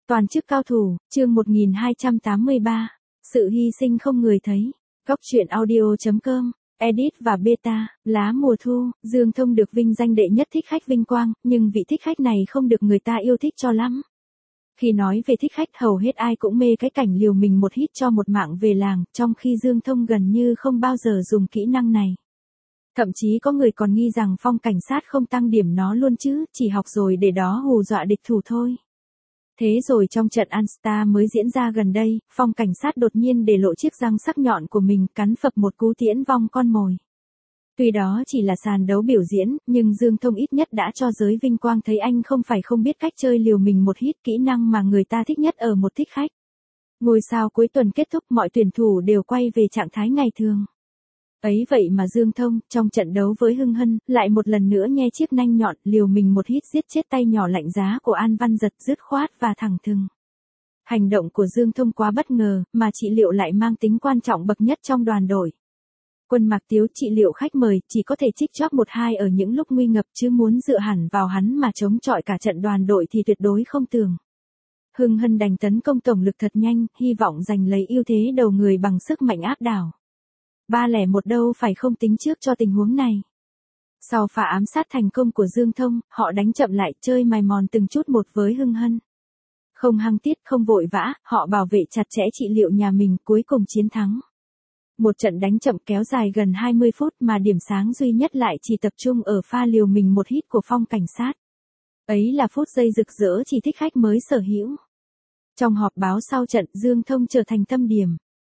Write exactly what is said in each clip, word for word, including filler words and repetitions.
Toàn chức cao thủ, chương một nghìn hai trăm tám mươi ba. Sự hy sinh không người thấy. Góc truyện audio.com, edit và beta, lá mùa thu, Dương Thông được vinh danh đệ nhất thích khách vinh quang, nhưng vị thích khách này không được người ta yêu thích cho lắm. Khi nói về thích khách hầu hết ai cũng mê cái cảnh liều mình một hít cho một mạng về làng, trong khi Dương Thông gần như không bao giờ dùng kỹ năng này. Thậm chí có người còn nghi rằng phong cảnh sát không tăng điểm nó luôn chứ, chỉ học rồi để đó hù dọa địch thủ thôi. Thế rồi trong trận Anstar mới diễn ra gần đây, phong cảnh sát đột nhiên để lộ chiếc răng sắc nhọn của mình cắn phập một cú tiễn vong con mồi. Tuy đó chỉ là sàn đấu biểu diễn, nhưng Dương Thông ít nhất đã cho giới vinh quang thấy anh không phải không biết cách chơi liều mình một hít, kỹ năng mà người ta thích nhất ở một thích khách. Ngôi sao cuối tuần kết thúc, mọi tuyển thủ đều quay về trạng thái ngày thường. Ấy vậy mà Dương Thông, trong trận đấu với Hưng Hân, lại một lần nữa nhe chiếc nanh nhọn, liều mình một hít giết chết tay nhỏ lạnh giá của An Văn Giật dứt khoát và thẳng thừng. Hành động của Dương Thông quá bất ngờ, mà trị liệu lại mang tính quan trọng bậc nhất trong đoàn đội. Quân Mạc Tiếu trị liệu khách mời, chỉ có thể trích chóp một hai ở những lúc nguy ngập, chứ muốn dựa hẳn vào hắn mà chống chọi cả trận đoàn đội thì tuyệt đối không tưởng. Hưng Hân đành tấn công tổng lực thật nhanh, hy vọng giành lấy ưu thế đầu người bằng sức mạnh áp đảo. ba không một đâu phải không tính trước cho tình huống này. Sau pha ám sát thành công của Dương Thông, họ đánh chậm lại, chơi mài mòn từng chút một với Hưng Hân. Không hăng tiết, không vội vã, họ bảo vệ chặt chẽ trị liệu nhà mình, cuối cùng chiến thắng. Một trận đánh chậm kéo dài gần hai mươi phút mà điểm sáng duy nhất lại chỉ tập trung ở pha liều mình một hít của phong cảnh sát. Ấy là phút giây rực rỡ chỉ thích khách mới sở hữu. Trong họp báo sau trận, Dương Thông trở thành tâm điểm.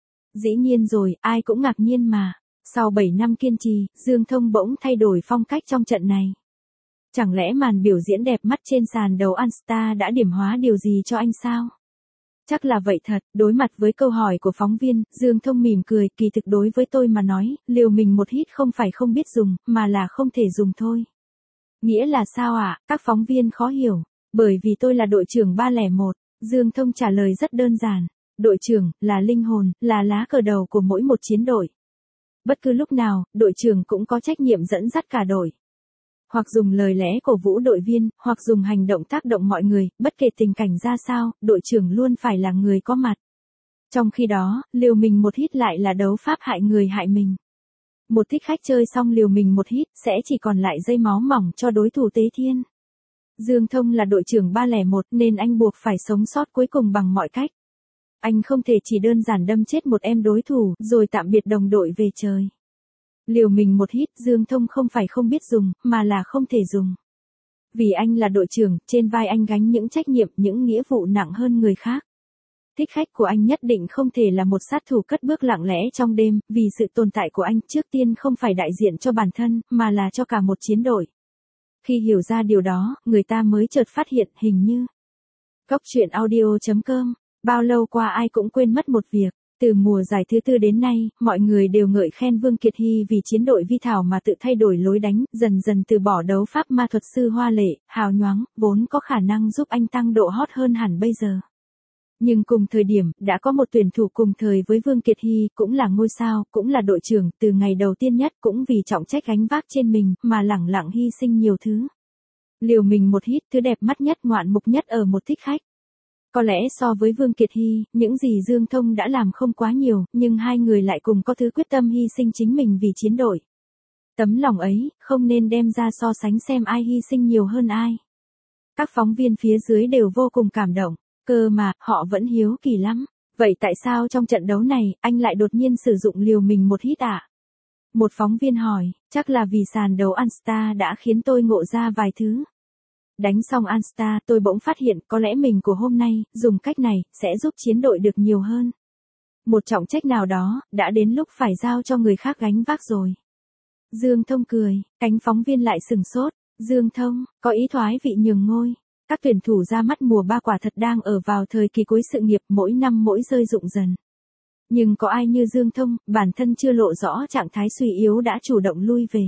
Dĩ nhiên rồi, ai cũng ngạc nhiên mà. Sau bảy năm kiên trì, Dương Thông bỗng thay đổi phong cách trong trận này. Chẳng lẽ màn biểu diễn đẹp mắt trên sàn đấu Anstar đã điểm hóa điều gì cho anh sao? Chắc là vậy thật, đối mặt với câu hỏi của phóng viên, Dương Thông mỉm cười, kỳ thực đối với tôi mà nói, liều mình một hít không phải không biết dùng, mà là không thể dùng thôi. Nghĩa là sao ạ? À? Các phóng viên khó hiểu. Bởi vì tôi là đội trưởng ba không một, Dương Thông trả lời rất đơn giản. Đội trưởng, là linh hồn, là lá cờ đầu của mỗi một chiến đội. Bất cứ lúc nào, đội trưởng cũng có trách nhiệm dẫn dắt cả đội. Hoặc dùng lời lẽ cổ vũ đội viên, hoặc dùng hành động tác động mọi người, bất kể tình cảnh ra sao, đội trưởng luôn phải là người có mặt. Trong khi đó, liều mình một hít lại là đấu pháp hại người hại mình. Một thích khách chơi xong liều mình một hít, sẽ chỉ còn lại dây máu mỏng cho đối thủ tế thiên. Dương Thông là đội trưởng ba không một nên anh buộc phải sống sót cuối cùng bằng mọi cách. Anh không thể chỉ đơn giản đâm chết một em đối thủ, rồi tạm biệt đồng đội về trời. Liều mình một hít, Dương Thông không phải không biết dùng, mà là không thể dùng. Vì anh là đội trưởng, trên vai anh gánh những trách nhiệm, những nghĩa vụ nặng hơn người khác. Thích khách của anh nhất định không thể là một sát thủ cất bước lặng lẽ trong đêm, vì sự tồn tại của anh trước tiên không phải đại diện cho bản thân, mà là cho cả một chiến đội. Khi hiểu ra điều đó, người ta mới chợt phát hiện, hình như. Góc truyện audio.com. Bao lâu qua ai cũng quên mất một việc, từ mùa giải thứ tư đến nay, mọi người đều ngợi khen Vương Kiệt Hy vì chiến đội Vi Thảo mà tự thay đổi lối đánh, dần dần từ bỏ đấu pháp ma thuật sư hoa lệ, hào nhoáng, vốn có khả năng giúp anh tăng độ hot hơn hẳn bây giờ. Nhưng cùng thời điểm, đã có một tuyển thủ cùng thời với Vương Kiệt Hy, cũng là ngôi sao, cũng là đội trưởng, từ ngày đầu tiên nhất cũng vì trọng trách gánh vác trên mình, mà lẳng lặng hy sinh nhiều thứ. Liều mình một hít, thứ đẹp mắt nhất, ngoạn mục nhất ở một thích khách. Có lẽ so với Vương Kiệt Hy, những gì Dương Thông đã làm không quá nhiều, nhưng hai người lại cùng có thứ quyết tâm hy sinh chính mình vì chiến đội. Tấm lòng ấy, không nên đem ra so sánh xem ai hy sinh nhiều hơn ai. Các phóng viên phía dưới đều vô cùng cảm động, cơ mà, họ vẫn hiếu kỳ lắm. Vậy tại sao trong trận đấu này, anh lại đột nhiên sử dụng liều mình một hít ạ? À? Một phóng viên hỏi, chắc là vì sàn đấu Anstar đã khiến tôi ngộ ra vài thứ. Đánh xong Anstar, tôi bỗng phát hiện, có lẽ mình của hôm nay, dùng cách này, sẽ giúp chiến đội được nhiều hơn. Một trọng trách nào đó, đã đến lúc phải giao cho người khác gánh vác rồi. Dương Thông cười, cánh phóng viên lại sừng sốt. Dương Thông, có ý thoái vị nhường ngôi. Các tuyển thủ ra mắt mùa ba quả thật đang ở vào thời kỳ cuối sự nghiệp, mỗi năm mỗi rơi rụng dần. Nhưng có ai như Dương Thông, bản thân chưa lộ rõ trạng thái suy yếu đã chủ động lui về.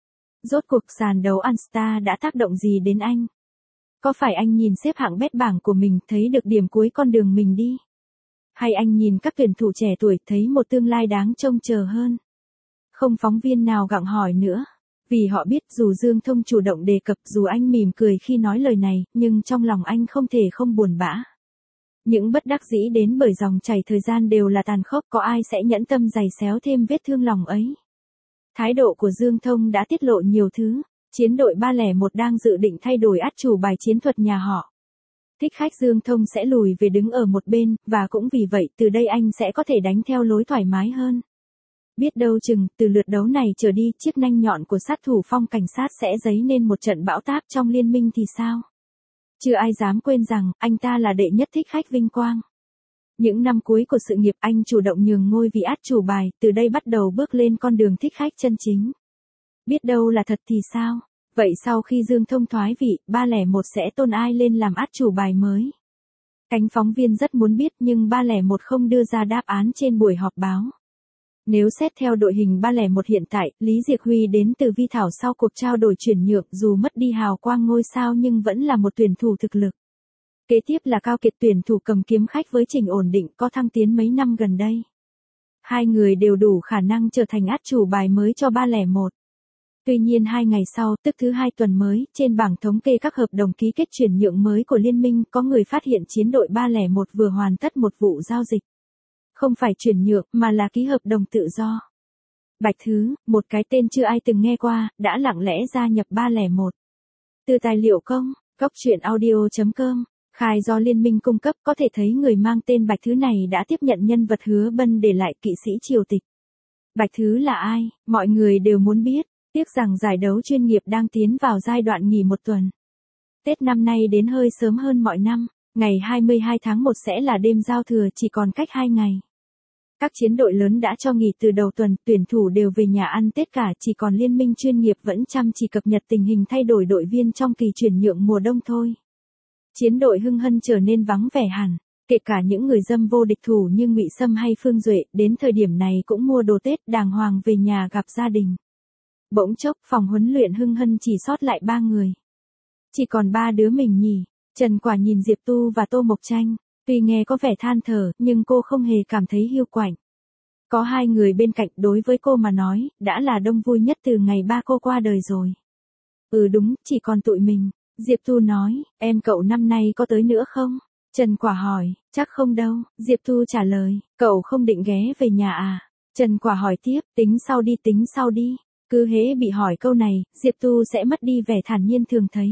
Rốt cuộc sàn đấu Anstar đã tác động gì đến anh? Có phải anh nhìn xếp hạng bét bảng của mình thấy được điểm cuối con đường mình đi? Hay anh nhìn các tuyển thủ trẻ tuổi thấy một tương lai đáng trông chờ hơn? Không phóng viên nào gặng hỏi nữa. Vì họ biết dù Dương Thông chủ động đề cập, dù anh mỉm cười khi nói lời này, nhưng trong lòng anh không thể không buồn bã. Những bất đắc dĩ đến bởi dòng chảy thời gian đều là tàn khốc, có ai sẽ nhẫn tâm giày xéo thêm vết thương lòng ấy. Thái độ của Dương Thông đã tiết lộ nhiều thứ. Chiến đội ba không một đang dự định thay đổi át chủ bài chiến thuật nhà họ. Thích khách Dương Thông sẽ lùi về đứng ở một bên, và cũng vì vậy từ đây anh sẽ có thể đánh theo lối thoải mái hơn. Biết đâu chừng, từ lượt đấu này trở đi, chiếc nanh nhọn của sát thủ Phong cảnh sát sẽ dấy nên một trận bão táp trong liên minh thì sao? Chưa ai dám quên rằng, anh ta là đệ nhất thích khách vinh quang. Những năm cuối của sự nghiệp anh chủ động nhường ngôi vị át chủ bài, từ đây bắt đầu bước lên con đường thích khách chân chính. Biết đâu là thật thì sao? Vậy sau khi Dương Thông thoái vị, ba không một sẽ tôn ai lên làm át chủ bài mới? Cánh phóng viên rất muốn biết nhưng ba không một không đưa ra đáp án trên buổi họp báo. Nếu xét theo đội hình ba không một hiện tại, Lý Diệc Huy đến từ Vi Thảo sau cuộc trao đổi chuyển nhượng, dù mất đi hào quang ngôi sao nhưng vẫn là một tuyển thủ thực lực. Kế tiếp là Cao Kiệt, tuyển thủ cầm kiếm khách với trình ổn định, có thăng tiến mấy năm gần đây. Hai người đều đủ khả năng trở thành át chủ bài mới cho ba không một. Tuy nhiên hai ngày sau, tức thứ hai tuần mới, trên bảng thống kê các hợp đồng ký kết chuyển nhượng mới của liên minh, có người phát hiện chiến đội ba không một vừa hoàn tất một vụ giao dịch. Không phải chuyển nhượng, mà là ký hợp đồng tự do. Bạch Thứ, một cái tên chưa ai từng nghe qua, đã lặng lẽ gia nhập ba không một. Từ tài liệu công, góc truyện audio chấm com, khai do liên minh cung cấp, có thể thấy người mang tên Bạch Thứ này đã tiếp nhận nhân vật Hứa Bân để lại kỵ sĩ triều tịch. Bạch Thứ là ai? Mọi người đều muốn biết. Tiếc rằng giải đấu chuyên nghiệp đang tiến vào giai đoạn nghỉ một tuần. Tết năm nay đến hơi sớm hơn mọi năm, ngày hai mươi hai tháng một sẽ là đêm giao thừa, chỉ còn cách hai ngày. Các chiến đội lớn đã cho nghỉ từ đầu tuần, tuyển thủ đều về nhà ăn Tết cả, chỉ còn liên minh chuyên nghiệp vẫn chăm chỉ cập nhật tình hình thay đổi đội viên trong kỳ chuyển nhượng mùa đông thôi. Chiến đội Hưng Hân trở nên vắng vẻ hẳn, kể cả những người dâm vô địch thủ như Ngụy Sâm hay Phương Duệ, đến thời điểm này cũng mua đồ Tết đàng hoàng về nhà gặp gia đình. Bỗng chốc, phòng huấn luyện Hưng Hân chỉ sót lại ba người. Chỉ còn ba đứa mình nhỉ? Trần Quả nhìn Diệp Tu và Tô Mộc Tranh, tuy nghe có vẻ than thở, nhưng cô không hề cảm thấy hiu quạnh. Có hai người bên cạnh đối với cô mà nói, đã là đông vui nhất từ ngày ba cô qua đời rồi. Ừ đúng, chỉ còn tụi mình. Diệp Tu nói, em cậu năm nay có tới nữa không? Trần Quả hỏi, chắc không đâu. Diệp Tu trả lời, cậu không định ghé về nhà à? Trần Quả hỏi tiếp, tính sau đi tính sau đi. Cứ hễ bị hỏi câu này, Diệp Tu sẽ mất đi vẻ thản nhiên thường thấy.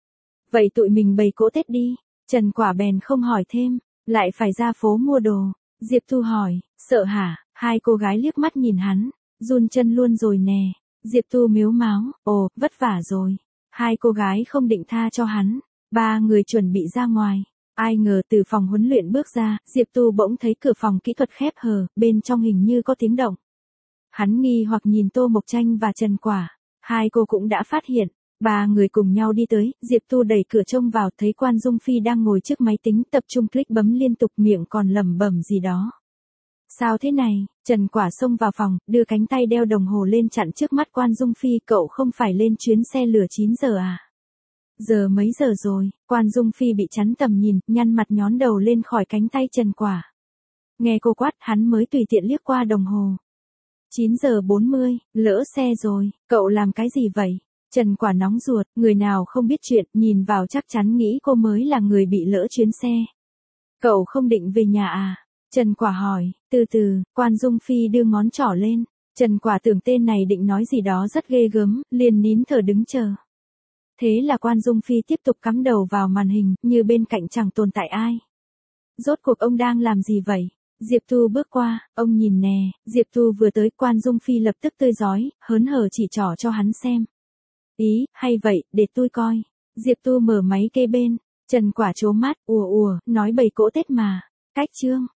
Vậy tụi mình bày cỗ Tết đi. Trần Quả bèn không hỏi thêm, lại phải ra phố mua đồ. Diệp Tu hỏi, sợ hả? Hai cô gái liếc mắt nhìn hắn, run chân luôn rồi nè. Diệp Tu mếu máo, ồ, vất vả rồi. Hai cô gái không định tha cho hắn. Ba người chuẩn bị ra ngoài. Ai ngờ từ phòng huấn luyện bước ra, Diệp Tu bỗng thấy cửa phòng kỹ thuật khép hờ, bên trong hình như có tiếng động. Hắn nghi hoặc nhìn Tô Mộc Tranh và Trần Quả. Hai cô cũng đã phát hiện. Ba người cùng nhau đi tới, Diệp Tu đẩy cửa trông vào, thấy Quan Dung Phi đang ngồi trước máy tính tập trung click bấm liên tục, miệng còn lẩm bẩm gì đó. Sao thế này? Trần Quả xông vào phòng, đưa cánh tay đeo đồng hồ lên chặn trước mắt Quan Dung Phi, cậu không phải lên chuyến xe lửa chín giờ à? Giờ mấy giờ rồi? Quan Dung Phi bị chắn tầm nhìn, nhăn mặt nhón đầu lên khỏi cánh tay Trần Quả. Nghe cô quát, hắn mới tùy tiện liếc qua đồng hồ. chín giờ bốn mươi, lỡ xe rồi, cậu làm cái gì vậy? Trần Quả nóng ruột, người nào không biết chuyện, nhìn vào chắc chắn nghĩ cô mới là người bị lỡ chuyến xe. Cậu không định về nhà à? Trần Quả hỏi, từ từ, Quan Dung Phi đưa ngón trỏ lên. Trần Quả tưởng tên này định nói gì đó rất ghê gớm, liền nín thở đứng chờ. Thế là Quan Dung Phi tiếp tục cắm đầu vào màn hình, như bên cạnh chẳng tồn tại ai. Rốt cuộc ông đang làm gì vậy? Diệp Tu bước qua, ông nhìn nè. Diệp Tu vừa tới, Quan Dung Phi lập tức tươi rói, hớn hở chỉ trỏ cho hắn xem. Ý, hay vậy, để tôi coi. Diệp Tu mở máy kê bên. Trần Quả trố mắt, ùa ùa, nói bày cỗ Tết mà. Cách chương.